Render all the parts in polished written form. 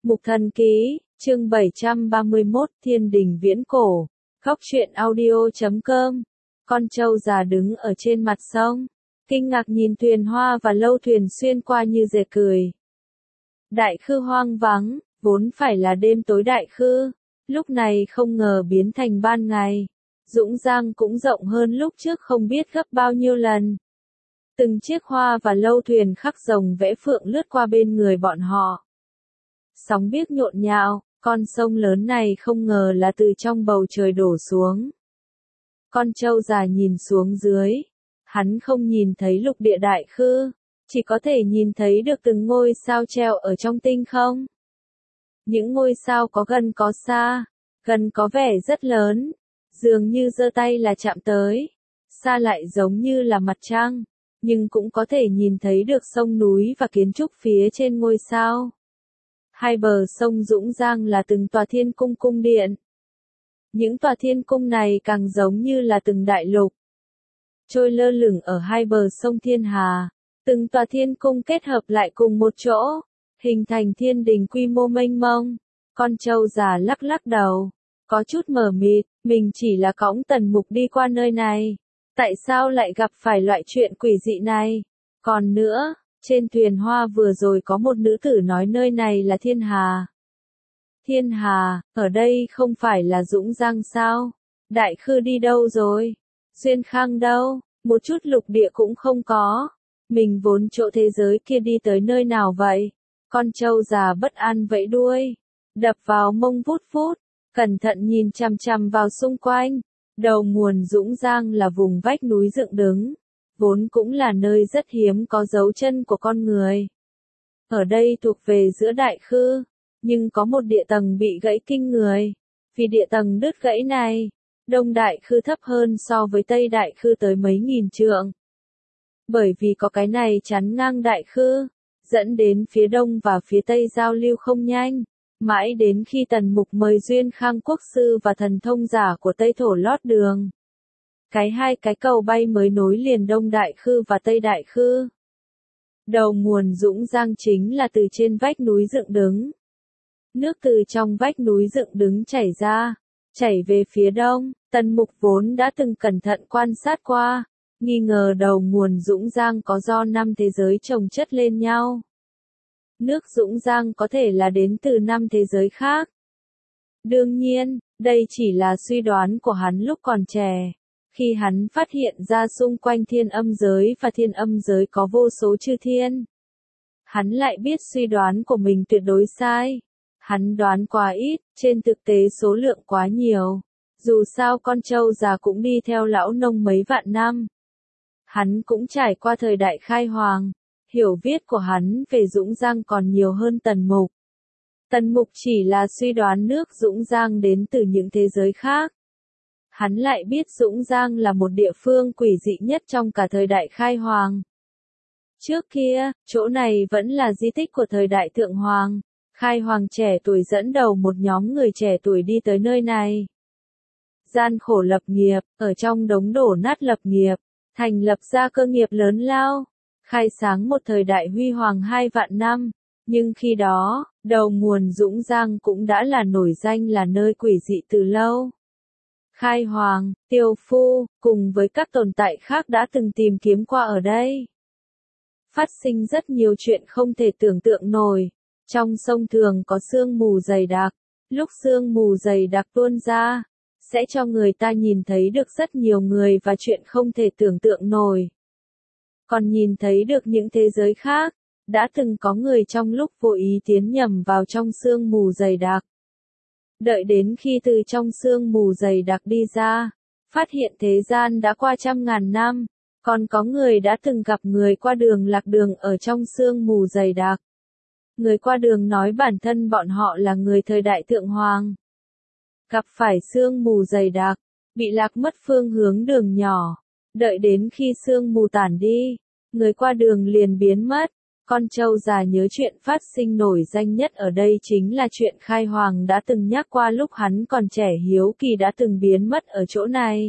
Mục Thần Ký, chương 731, Thiên Đình Viễn Cổ, Góc truyện audio.com. Con trâu già đứng ở trên mặt sông, kinh ngạc nhìn thuyền hoa và lâu thuyền xuyên qua như dệt cười. Đại khư hoang vắng, vốn phải là đêm tối đại khư, lúc này không ngờ biến thành ban ngày. Dũng Giang cũng rộng hơn lúc trước không biết gấp bao nhiêu lần. Từng chiếc hoa và lâu thuyền khắc rồng vẽ phượng lướt qua bên người bọn họ. Sóng biếc nhộn nhạo, con sông lớn này không ngờ là từ trong bầu trời đổ xuống. Con trâu già nhìn xuống dưới, hắn không nhìn thấy lục địa đại khư, chỉ có thể nhìn thấy được từng ngôi sao treo ở trong tinh không. Những ngôi sao có gần có xa, gần có vẻ rất lớn, dường như giơ tay là chạm tới, xa lại giống như là mặt trăng, nhưng cũng có thể nhìn thấy được sông núi và kiến trúc phía trên ngôi sao. Hai bờ sông Dũng Giang là từng tòa thiên cung cung điện. Những tòa thiên cung này càng giống như là từng đại lục, trôi lơ lửng ở hai bờ sông Thiên Hà. Từng tòa thiên cung kết hợp lại cùng một chỗ, hình thành thiên đình quy mô mênh mông. Con trâu già lắc lắc đầu, có chút mờ mịt, mình chỉ là cõng Tần Mục đi qua nơi này. Tại sao lại gặp phải loại chuyện quỷ dị này? Còn nữa, trên thuyền hoa vừa rồi có một nữ tử nói nơi này là Thiên Hà. Thiên Hà, ở đây không phải là Dũng Giang sao? Đại khư đi đâu rồi? Xuyên Khang đâu? Một chút lục địa cũng không có. Mình vốn chỗ thế giới kia đi tới nơi nào vậy? Con trâu già bất an vẫy đuôi, đập vào mông vút vút, cẩn thận nhìn chằm chằm vào xung quanh. Đầu nguồn Dũng Giang là vùng vách núi dựng đứng, vốn cũng là nơi rất hiếm có dấu chân của con người. Ở đây thuộc về giữa đại khư, nhưng có một địa tầng bị gãy kinh người. Vì địa tầng đứt gãy này, Đông Đại Khư thấp hơn so với Tây Đại Khư tới mấy nghìn trượng. Bởi vì có cái này chắn ngang Đại Khư, dẫn đến phía Đông và phía Tây giao lưu không nhanh. Mãi đến khi Tần Mục mời Duyên Khang Quốc sư và thần thông giả của Tây Thổ lót đường. Hai cái cầu bay mới nối liền Đông Đại Khư và Tây Đại Khư. Đầu nguồn Dũng Giang chính là từ trên vách núi dựng đứng. Nước từ trong vách núi dựng đứng chảy ra, chảy về phía đông. Tần Mục vốn đã từng cẩn thận quan sát qua, nghi ngờ đầu nguồn Dũng Giang có do 5 thế giới chồng chất lên nhau. Nước Dũng Giang có thể là đến từ 5 thế giới khác. Đương nhiên, đây chỉ là suy đoán của hắn lúc còn trẻ. Khi hắn phát hiện ra xung quanh thiên âm giới và thiên âm giới có vô số chư thiên, hắn lại biết suy đoán của mình tuyệt đối sai. Hắn đoán quá ít, trên thực tế số lượng quá nhiều. Dù sao con trâu già cũng đi theo lão nông mấy vạn năm. Hắn cũng trải qua thời đại khai hoàng. Hiểu biết của hắn về Dũng Giang còn nhiều hơn Tần Mục. Tần Mục chỉ là suy đoán nước Dũng Giang đến từ những thế giới khác. Hắn lại biết Dũng Giang là một địa phương quỷ dị nhất trong cả thời đại khai hoàng. Trước kia, chỗ này vẫn là di tích của thời đại Thượng Hoàng. Khai Hoàng trẻ tuổi dẫn đầu một nhóm người trẻ tuổi đi tới nơi này. Gian khổ lập nghiệp, ở trong đống đổ nát lập nghiệp, thành lập ra cơ nghiệp lớn lao, khai sáng một thời đại huy hoàng 2 vạn năm. Nhưng khi đó, đầu nguồn Dũng Giang cũng đã là nổi danh là nơi quỷ dị từ lâu. Khai Hoàng, Tiêu Phu, cùng với các tồn tại khác đã từng tìm kiếm qua ở đây. Phát sinh rất nhiều chuyện không thể tưởng tượng nổi. Trong sông thường có sương mù dày đặc, lúc sương mù dày đặc tuôn ra, sẽ cho người ta nhìn thấy được rất nhiều người và chuyện không thể tưởng tượng nổi. Còn nhìn thấy được những thế giới khác, đã từng có người trong lúc vô ý tiến nhầm vào trong sương mù dày đặc. Đợi đến khi từ trong sương mù dày đặc đi ra, phát hiện thế gian đã qua trăm ngàn năm, còn có người đã từng gặp người qua đường lạc đường ở trong sương mù dày đặc. Người qua đường nói bản thân bọn họ là người thời đại Thượng Hoàng. Gặp phải sương mù dày đặc, bị lạc mất phương hướng đường nhỏ. Đợi đến khi sương mù tản đi, người qua đường liền biến mất. Con trâu già nhớ chuyện phát sinh nổi danh nhất ở đây chính là chuyện Khai Hoàng đã từng nhắc qua lúc hắn còn trẻ hiếu kỳ đã từng biến mất ở chỗ này.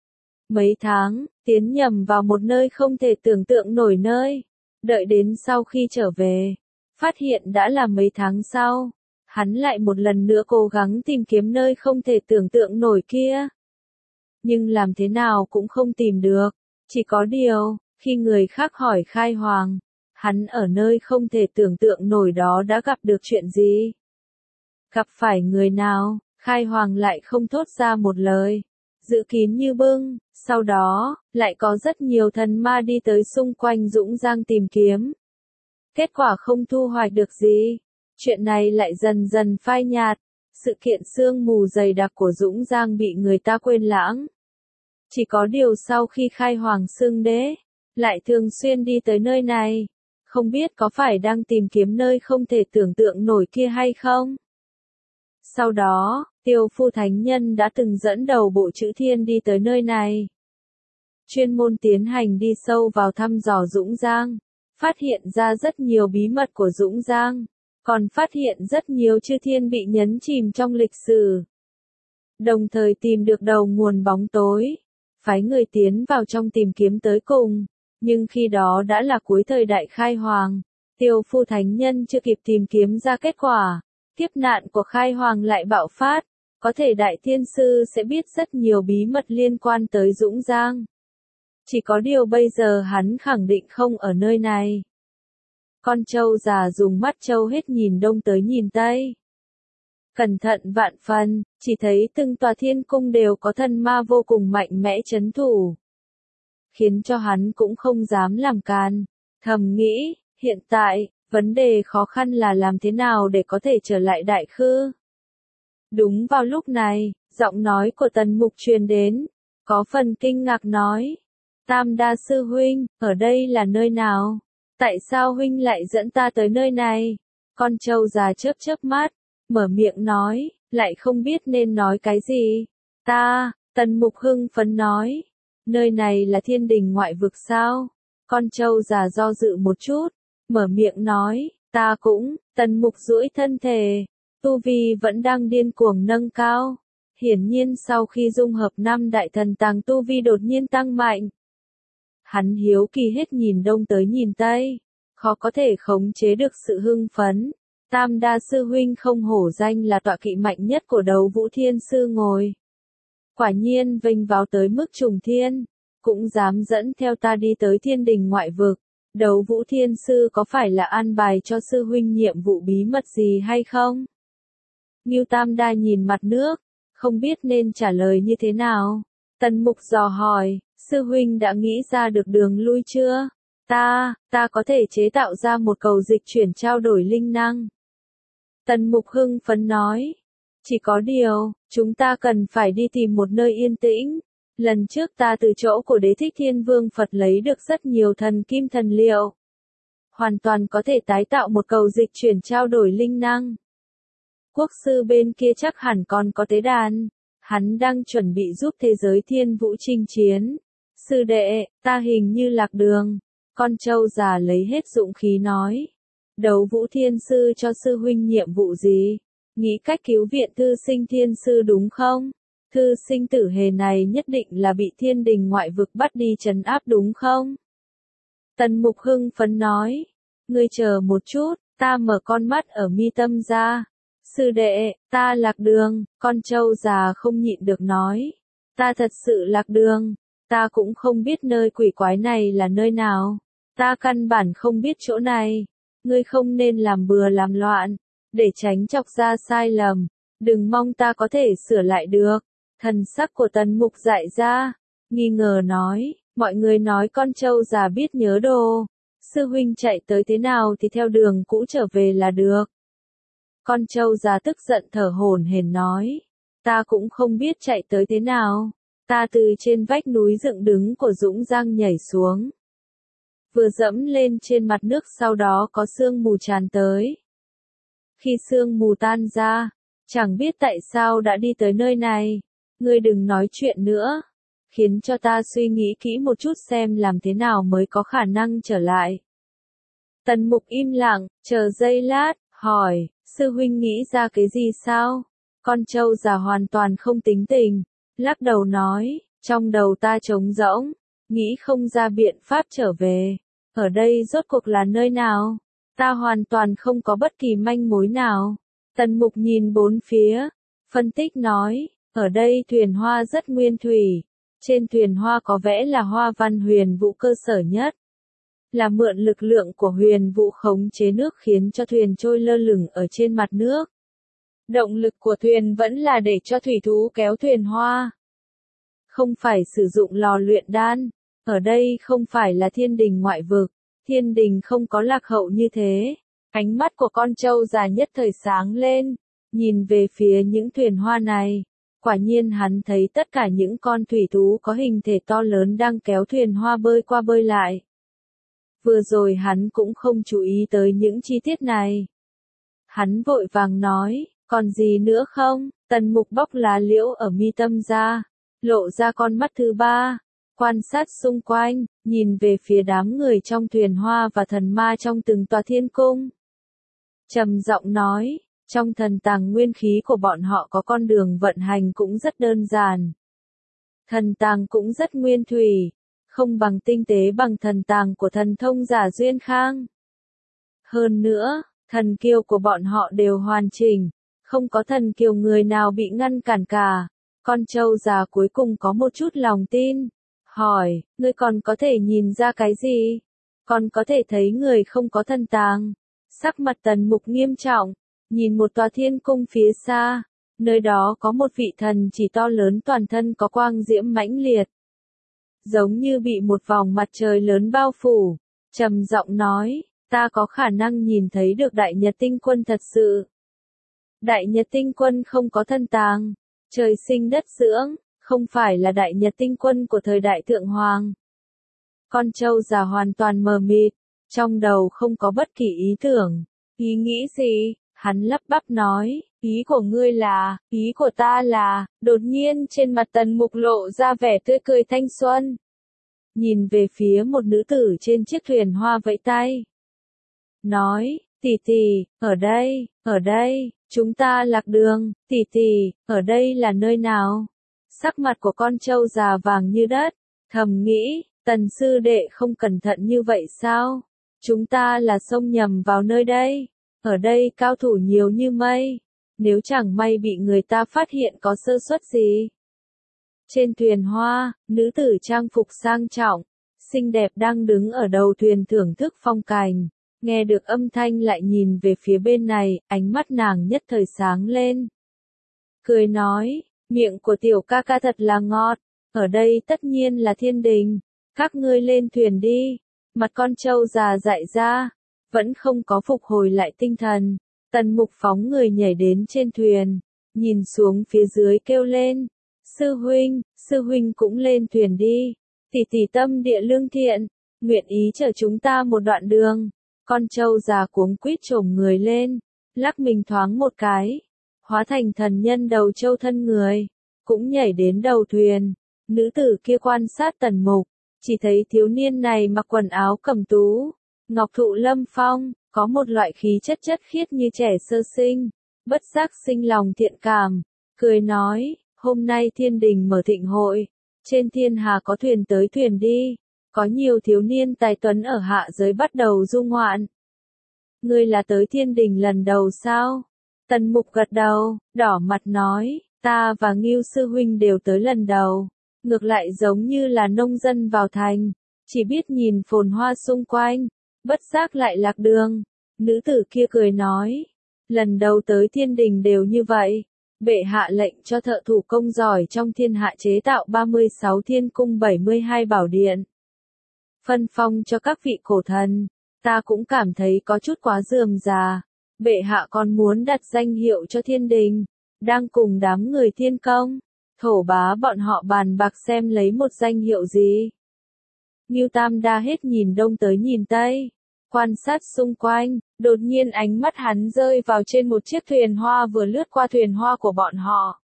Mấy tháng, tiến nhầm vào một nơi không thể tưởng tượng nổi nơi. Đợi đến sau khi trở về, phát hiện đã là mấy tháng sau. Hắn lại một lần nữa cố gắng tìm kiếm nơi không thể tưởng tượng nổi kia. Nhưng làm thế nào cũng không tìm được. Chỉ có điều, khi người khác hỏi Khai Hoàng, hắn ở nơi không thể tưởng tượng nổi đó đã gặp được chuyện gì? Gặp phải người nào? Khai Hoàng lại không thốt ra một lời. Giữ kín như bưng, sau đó, lại có rất nhiều thần ma đi tới xung quanh Dũng Giang tìm kiếm. Kết quả không thu hoạch được gì. Chuyện này lại dần dần phai nhạt. Sự kiện sương mù dày đặc của Dũng Giang bị người ta quên lãng. Chỉ có điều sau khi Khai Hoàng xưng đế, lại thường xuyên đi tới nơi này. Không biết có phải đang tìm kiếm nơi không thể tưởng tượng nổi kia hay không? Sau đó, Tiêu Phu Thánh Nhân đã từng dẫn đầu bộ chữ thiên đi tới nơi này. Chuyên môn tiến hành đi sâu vào thăm dò Dũng Giang, phát hiện ra rất nhiều bí mật của Dũng Giang, còn phát hiện rất nhiều chư thiên bị nhấn chìm trong lịch sử. Đồng thời tìm được đầu nguồn bóng tối, phái người tiến vào trong tìm kiếm tới cùng, nhưng khi đó đã là cuối thời đại Khai Hoàng, Tiêu Phu Thánh Nhân chưa kịp tìm kiếm ra kết quả. Kiếp nạn của Khai Hoàng lại bạo phát, có thể Đại Thiên Sư sẽ biết rất nhiều bí mật liên quan tới Dũng Giang. Chỉ có điều bây giờ hắn khẳng định không ở nơi này. Con trâu già dùng mắt trâu hết nhìn đông tới nhìn tây. Cẩn thận vạn phần, chỉ thấy từng tòa thiên cung đều có thần ma vô cùng mạnh mẽ trấn thủ. Khiến cho hắn cũng không dám làm càn, thầm nghĩ, hiện tại, vấn đề khó khăn là làm thế nào để có thể trở lại Đại Khư. Đúng vào lúc này, giọng nói của Tần Mục truyền đến, có phần kinh ngạc nói. Tam Đa Sư Huynh, ở đây là nơi nào? Tại sao Huynh lại dẫn ta tới nơi này? Con trâu già chớp chớp mắt, mở miệng nói, lại không biết nên nói cái gì. Tần Mục hưng phấn nói, nơi này là thiên đình ngoại vực sao? Con trâu già do dự một chút, mở miệng nói, ta cũng. Tần Mục duỗi thân thể, tu vi vẫn đang điên cuồng nâng cao. Hiển nhiên sau khi dung hợp 5 đại thần tàng tu vi đột nhiên tăng mạnh. Hắn hiếu kỳ hết nhìn đông tới nhìn tây, khó có thể khống chế được sự hưng phấn. Tam Đa Sư Huynh không hổ danh là tọa kỵ mạnh nhất của Đấu Vũ Thiên Sư ngồi. Quả nhiên vinh váo tới mức trùng thiên, cũng dám dẫn theo ta đi tới thiên đình ngoại vực. Đấu Vũ Thiên Sư có phải là an bài cho Sư Huynh nhiệm vụ bí mật gì hay không? Ngưu Tam Đa nhìn mặt nước, không biết nên trả lời như thế nào. Tần Mục dò hỏi, Sư Huynh đã nghĩ ra được đường lui chưa? Ta có thể chế tạo ra một cầu dịch chuyển trao đổi linh năng. Tần Mục hưng phấn nói, chỉ có điều, chúng ta cần phải đi tìm một nơi yên tĩnh. Lần trước ta từ chỗ của Đế Thích Thiên Vương Phật lấy được rất nhiều thần kim thần liệu. Hoàn toàn có thể tái tạo một cầu dịch chuyển trao đổi linh năng. Quốc sư bên kia chắc hẳn còn có tế đàn. Hắn đang chuẩn bị giúp thế giới thiên vũ chinh chiến. Sư đệ, ta hình như lạc đường. Con trâu già lấy hết dũng khí nói. Đấu Vũ Thiên Sư cho sư huynh nhiệm vụ gì? Nghĩ cách cứu viện thư sinh thiên sư đúng không? Thư sinh tử hề này nhất định là bị thiên đình ngoại vực bắt đi trấn áp đúng không? Tần Mục hưng phấn nói. Ngươi chờ một chút, ta mở con mắt ở mi tâm ra. Sư đệ, ta lạc đường, con trâu già không nhịn được nói. Ta thật sự lạc đường, ta cũng không biết nơi quỷ quái này là nơi nào. Ta căn bản không biết chỗ này. Ngươi không nên làm bừa làm loạn, để tránh chọc ra sai lầm. Đừng mong ta có thể sửa lại được. Thần sắc của Tần Mục dại ra, nghi ngờ nói, mọi người nói con trâu già biết nhớ đồ. Sư huynh chạy tới thế nào thì theo đường cũ trở về là được. Con trâu già tức giận thở hổn hển nói, ta cũng không biết chạy tới thế nào. Ta từ trên vách núi dựng đứng của Dũng Giang nhảy xuống. Vừa dẫm lên trên mặt nước sau đó có sương mù tràn tới. Khi sương mù tan ra, chẳng biết tại sao đã đi tới nơi này. Ngươi đừng nói chuyện nữa. Khiến cho ta suy nghĩ kỹ một chút xem làm thế nào mới có khả năng trở lại. Tần Mục im lặng, chờ giây lát, hỏi, sư huynh nghĩ ra cái gì sao? Con trâu già hoàn toàn không tính tình, lắc đầu nói, trong đầu ta trống rỗng, nghĩ không ra biện pháp trở về. Ở đây rốt cuộc là nơi nào? Ta hoàn toàn không có bất kỳ manh mối nào. Tần Mục nhìn bốn phía, phân tích nói, ở đây thuyền hoa rất nguyên thủy, trên thuyền hoa có vẽ là hoa văn huyền vũ cơ sở nhất, là mượn lực lượng của huyền vũ khống chế nước khiến cho thuyền trôi lơ lửng ở trên mặt nước. Động lực của thuyền vẫn là để cho thủy thú kéo thuyền hoa, không phải sử dụng lò luyện đan. Ở đây không phải là thiên đình ngoại vực, thiên đình không có lạc hậu như thế. Ánh mắt của con trâu già nhất thời sáng lên, nhìn về phía những thuyền hoa này. Quả nhiên hắn thấy tất cả những con thủy thú có hình thể to lớn đang kéo thuyền hoa bơi qua bơi lại. Vừa rồi hắn cũng không chú ý tới những chi tiết này. Hắn vội vàng nói, còn gì nữa không? Tần Mục bóc lá liễu ở mi tâm ra, lộ ra con mắt thứ ba, quan sát xung quanh, nhìn về phía đám người trong thuyền hoa và thần ma trong từng tòa thiên cung. Trầm giọng nói, trong thần tàng nguyên khí của bọn họ có con đường vận hành cũng rất đơn giản. Thần tàng cũng rất nguyên thủy, không bằng tinh tế bằng thần tàng của thần thông giả Duyên Khang. Hơn nữa, thần kiêu của bọn họ đều hoàn chỉnh, không có thần kiều người nào bị ngăn cản cả. Con trâu già cuối cùng có một chút lòng tin, hỏi, ngươi còn có thể nhìn ra cái gì? Còn có thể thấy người không có thần tàng. Sắc mặt Tần Mục nghiêm trọng, nhìn một tòa thiên cung phía xa, nơi đó có một vị thần chỉ to lớn toàn thân có quang diễm mãnh liệt. Giống như bị một vòng mặt trời lớn bao phủ, trầm giọng nói, ta có khả năng nhìn thấy được Đại Nhật Tinh Quân thật sự. Đại Nhật Tinh Quân không có thân tàng, trời sinh đất dưỡng, không phải là Đại Nhật Tinh Quân của thời đại Thượng Hoàng. Con trâu già hoàn toàn mờ mịt, trong đầu không có bất kỳ ý tưởng, ý nghĩ gì, hắn lắp bắp nói, ý của ngươi là, ý của ta là, đột nhiên trên mặt Tần Mục lộ ra vẻ tươi cười thanh xuân. Nhìn về phía một nữ tử trên chiếc thuyền hoa vẫy tay. Nói, tỷ tỷ, ở đây, chúng ta lạc đường, tỷ tỷ, ở đây là nơi nào? Sắc mặt của con trâu già vàng như đất, thầm nghĩ, Tần sư đệ không cẩn thận như vậy sao? Chúng ta là xông nhầm vào nơi đây, ở đây cao thủ nhiều như mây, nếu chẳng may bị người ta phát hiện có sơ suất gì. Trên thuyền hoa, nữ tử trang phục sang trọng, xinh đẹp đang đứng ở đầu thuyền thưởng thức phong cảnh, nghe được âm thanh lại nhìn về phía bên này, ánh mắt nàng nhất thời sáng lên. Cười nói, miệng của tiểu ca ca thật là ngọt, ở đây tất nhiên là thiên đình, các ngươi lên thuyền đi. Mặt con trâu già dại ra, vẫn không có phục hồi lại tinh thần. Tần Mục phóng người nhảy đến trên thuyền, nhìn xuống phía dưới kêu lên, sư huynh cũng lên thuyền đi, tỷ tỷ tâm địa lương thiện, nguyện ý chở chúng ta một đoạn đường. Con trâu già cuống quýt chồm người lên, lắc mình thoáng một cái, hóa thành thần nhân đầu trâu thân người, cũng nhảy đến đầu thuyền. Nữ tử kia quan sát Tần Mục, chỉ thấy thiếu niên này mặc quần áo cẩm tú, ngọc thụ lâm phong, có một loại khí chất chất khiết như trẻ sơ sinh, bất giác sinh lòng thiện cảm, cười nói, hôm nay thiên đình mở thịnh hội, trên thiên hà có thuyền tới thuyền đi, có nhiều thiếu niên tài tuấn ở hạ giới bắt đầu du ngoạn. Ngươi là tới thiên đình lần đầu sao? Tần Mục gật đầu, đỏ mặt nói, ta và Ngưu sư huynh đều tới lần đầu. Ngược lại giống như là nông dân vào thành, chỉ biết nhìn phồn hoa xung quanh, bất giác lại lạc đường. Nữ tử kia cười nói, lần đầu tới thiên đình đều như vậy, bệ hạ lệnh cho thợ thủ công giỏi trong thiên hạ chế tạo 36 thiên cung 72 bảo điện. Phân phong cho các vị cổ thần, ta cũng cảm thấy có chút quá rườm rà, bệ hạ còn muốn đặt danh hiệu cho thiên đình, đang cùng đám người thiên công. Thổ bá bọn họ bàn bạc xem lấy một danh hiệu gì. Ngưu Tam Đa hết nhìn đông tới nhìn tây, quan sát xung quanh, đột nhiên ánh mắt hắn rơi vào trên một chiếc thuyền hoa vừa lướt qua thuyền hoa của bọn họ.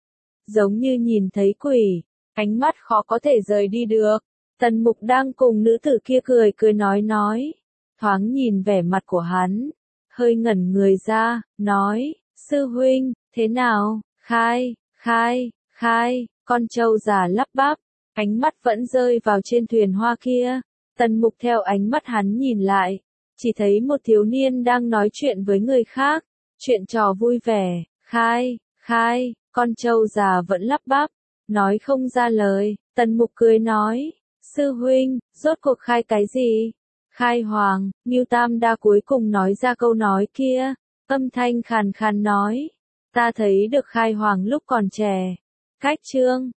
Giống như nhìn thấy quỷ, ánh mắt khó có thể rời đi được. Tần Mục đang cùng nữ tử kia cười nói, thoáng nhìn vẻ mặt của hắn, hơi ngẩn người ra, nói, sư huynh, thế nào, khai, con trâu già lắp bắp, ánh mắt vẫn rơi vào trên thuyền hoa kia. Tần Mục theo ánh mắt hắn nhìn lại, chỉ thấy một thiếu niên đang nói chuyện với người khác, Chuyện trò vui vẻ, khai, con trâu già vẫn lắp bắp, nói không ra lời. Tần Mục cười nói, sư huynh, rốt cuộc khai cái gì? Khai hoàng, Ngưu Tam Đa cuối cùng nói ra câu nói kia, âm thanh khàn khàn nói, ta thấy được khai hoàng lúc còn trẻ. Khách trương,